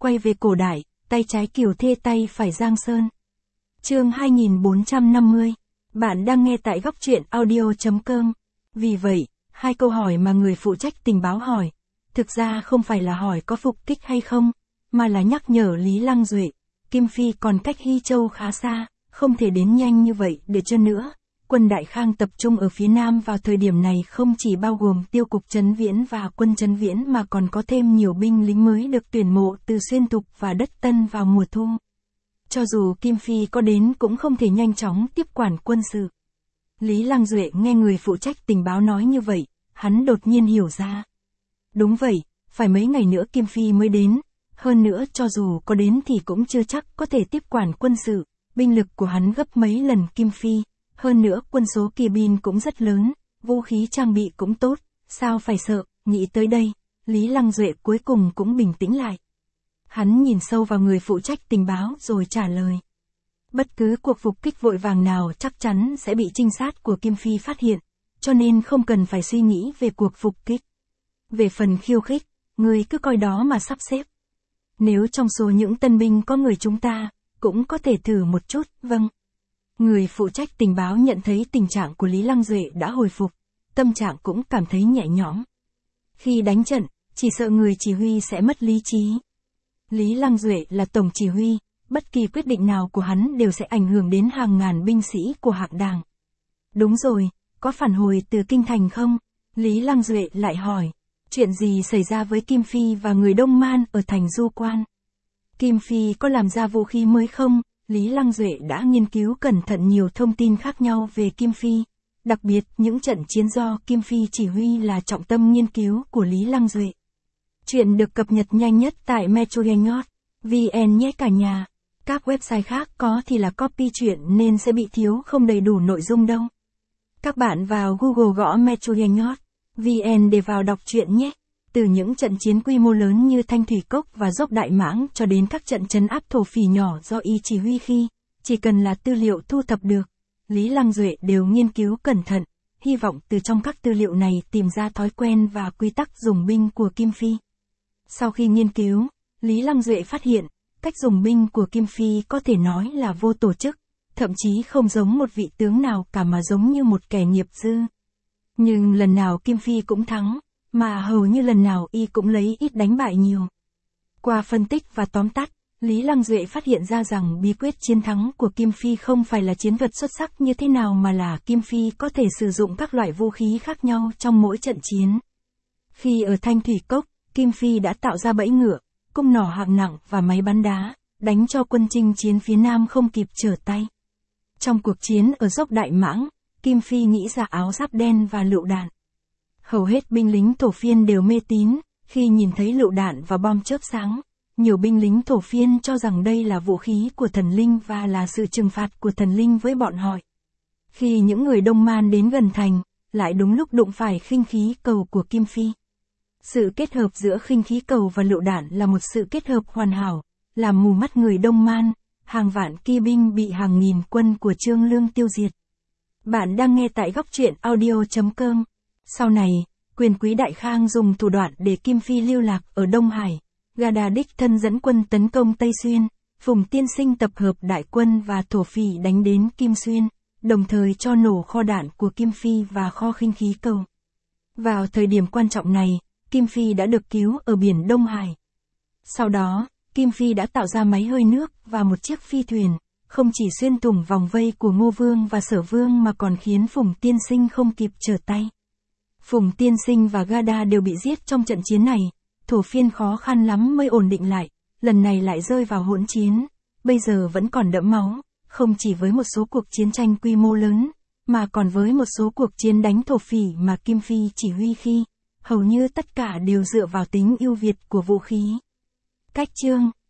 quay về cổ đại, tay trái Kiều Thê tay phải Giang Sơn. Chương 2450. Bạn đang nghe tại góc truyện audio.com. Vì vậy, hai câu hỏi mà người phụ trách tình báo hỏi, thực ra không phải là hỏi có phục kích hay không, mà là nhắc nhở Lý Lăng Duệ, Kim Phi còn cách Hy Châu khá xa, không thể đến nhanh như vậy để cho nữa. Quân Đại Khang tập trung ở phía Nam vào thời điểm này không chỉ bao gồm tiêu cục Trấn Viễn và quân Trấn Viễn mà còn có thêm nhiều binh lính mới được tuyển mộ từ Xuyên Thục và Đất Tân vào mùa thu. Cho dù Kim Phi có đến cũng không thể nhanh chóng tiếp quản quân sự. Lý Lăng Duệ nghe người phụ trách tình báo nói như vậy, hắn đột nhiên hiểu ra. Đúng vậy, phải mấy ngày nữa Kim Phi mới đến, hơn nữa cho dù có đến thì cũng chưa chắc có thể tiếp quản quân sự, binh lực của hắn gấp mấy lần Kim Phi. Hơn nữa quân số kỳ binh cũng rất lớn, vũ khí trang bị cũng tốt, sao phải sợ, nghĩ tới đây, Lý Lăng Duệ cuối cùng cũng bình tĩnh lại. Hắn nhìn sâu vào người phụ trách tình báo rồi trả lời. Bất cứ cuộc phục kích vội vàng nào chắc chắn sẽ bị trinh sát của Kim Phi phát hiện, cho nên không cần phải suy nghĩ về cuộc phục kích. Về phần khiêu khích, người cứ coi đó mà sắp xếp. Nếu trong số những tân binh có người chúng ta, cũng có thể thử một chút, vâng. Người phụ trách tình báo nhận thấy tình trạng của Lý Lăng Duệ đã hồi phục, tâm trạng cũng cảm thấy nhẹ nhõm. Khi đánh trận, chỉ sợ người chỉ huy sẽ mất lý trí. Lý Lăng Duệ là tổng chỉ huy, bất kỳ quyết định nào của hắn đều sẽ ảnh hưởng đến hàng ngàn binh sĩ của Hạng Đàng. Đúng rồi, có phản hồi từ kinh thành không? Lý Lăng Duệ lại hỏi, chuyện gì xảy ra với Kim Phi và người Đông Man ở thành Du Quan? Kim Phi có làm ra vũ khí mới không? Lý Lăng Duệ đã nghiên cứu cẩn thận nhiều thông tin khác nhau về Kim Phi, đặc biệt những trận chiến do Kim Phi chỉ huy là trọng tâm nghiên cứu của Lý Lăng Duệ. Chuyện được cập nhật nhanh nhất tại metrogaynot.vn nhé cả nhà. Các website khác có thì là copy chuyện nên sẽ bị thiếu không đầy đủ nội dung đâu. Các bạn vào Google gõ metrogaynot.vn để vào đọc truyện nhé. Từ những trận chiến quy mô lớn như Thanh Thủy Cốc và Dốc Đại Mãng cho đến các trận trấn áp thổ phỉ nhỏ do y chỉ huy khi, chỉ cần là tư liệu thu thập được, Lý Lăng Duệ đều nghiên cứu cẩn thận, hy vọng từ trong các tư liệu này tìm ra thói quen và quy tắc dùng binh của Kim Phi. Sau khi nghiên cứu, Lý Lăng Duệ phát hiện, cách dùng binh của Kim Phi có thể nói là vô tổ chức, thậm chí không giống một vị tướng nào cả mà giống như một kẻ nghiệp dư. Nhưng lần nào Kim Phi cũng thắng, mà hầu như lần nào y cũng lấy ít đánh bại nhiều. Qua phân tích và tóm tắt, Lý Lăng Duệ phát hiện ra rằng bí quyết chiến thắng của Kim Phi không phải là chiến thuật xuất sắc như thế nào mà là Kim Phi có thể sử dụng các loại vũ khí khác nhau trong mỗi trận chiến. Khi ở Thanh Thủy Cốc, Kim Phi đã tạo ra bẫy ngựa, cung nỏ hạng nặng và máy bắn đá, đánh cho quân chinh chiến phía Nam không kịp trở tay. Trong cuộc chiến ở Dốc Đại Mãng, Kim Phi nghĩ ra áo giáp đen và lựu đạn. Hầu hết binh lính thổ phiên đều mê tín, khi nhìn thấy lựu đạn và bom chớp sáng, nhiều binh lính thổ phiên cho rằng đây là vũ khí của thần linh và là sự trừng phạt của thần linh với bọn họ. Khi những người Đông Man đến gần thành, lại đúng lúc đụng phải khinh khí cầu của Kim Phi. Sự kết hợp giữa khinh khí cầu và lựu đạn là một sự kết hợp hoàn hảo, làm mù mắt người Đông Man, hàng vạn kỳ binh bị hàng nghìn quân của Trương Lương tiêu diệt. Bạn đang nghe tại góc truyện audio.com. Sau này, quyền quý Đại Khang dùng thủ đoạn để Kim Phi lưu lạc ở Đông Hải. Gada đích thân dẫn quân tấn công Tây Xuyên, Phùng Tiên Sinh tập hợp đại quân và thổ phỉ đánh đến Kim Xuyên, đồng thời cho nổ kho đạn của Kim Phi và kho khinh khí cầu. Vào thời điểm quan trọng này, Kim Phi đã được cứu ở biển Đông Hải. Sau đó, Kim Phi đã tạo ra máy hơi nước và một chiếc phi thuyền, không chỉ xuyên thủng vòng vây của Ngô Vương và Sở Vương mà còn khiến Phùng Tiên Sinh không kịp trở tay. Phùng Tiên Sinh và Gada đều bị giết trong trận chiến này, thổ phiên khó khăn lắm mới ổn định lại, lần này lại rơi vào hỗn chiến, bây giờ vẫn còn đẫm máu, không chỉ với một số cuộc chiến tranh quy mô lớn, mà còn với một số cuộc chiến đánh thổ phỉ mà Kim Phi chỉ huy khi, hầu như tất cả đều dựa vào tính ưu việt của vũ khí. Cách chương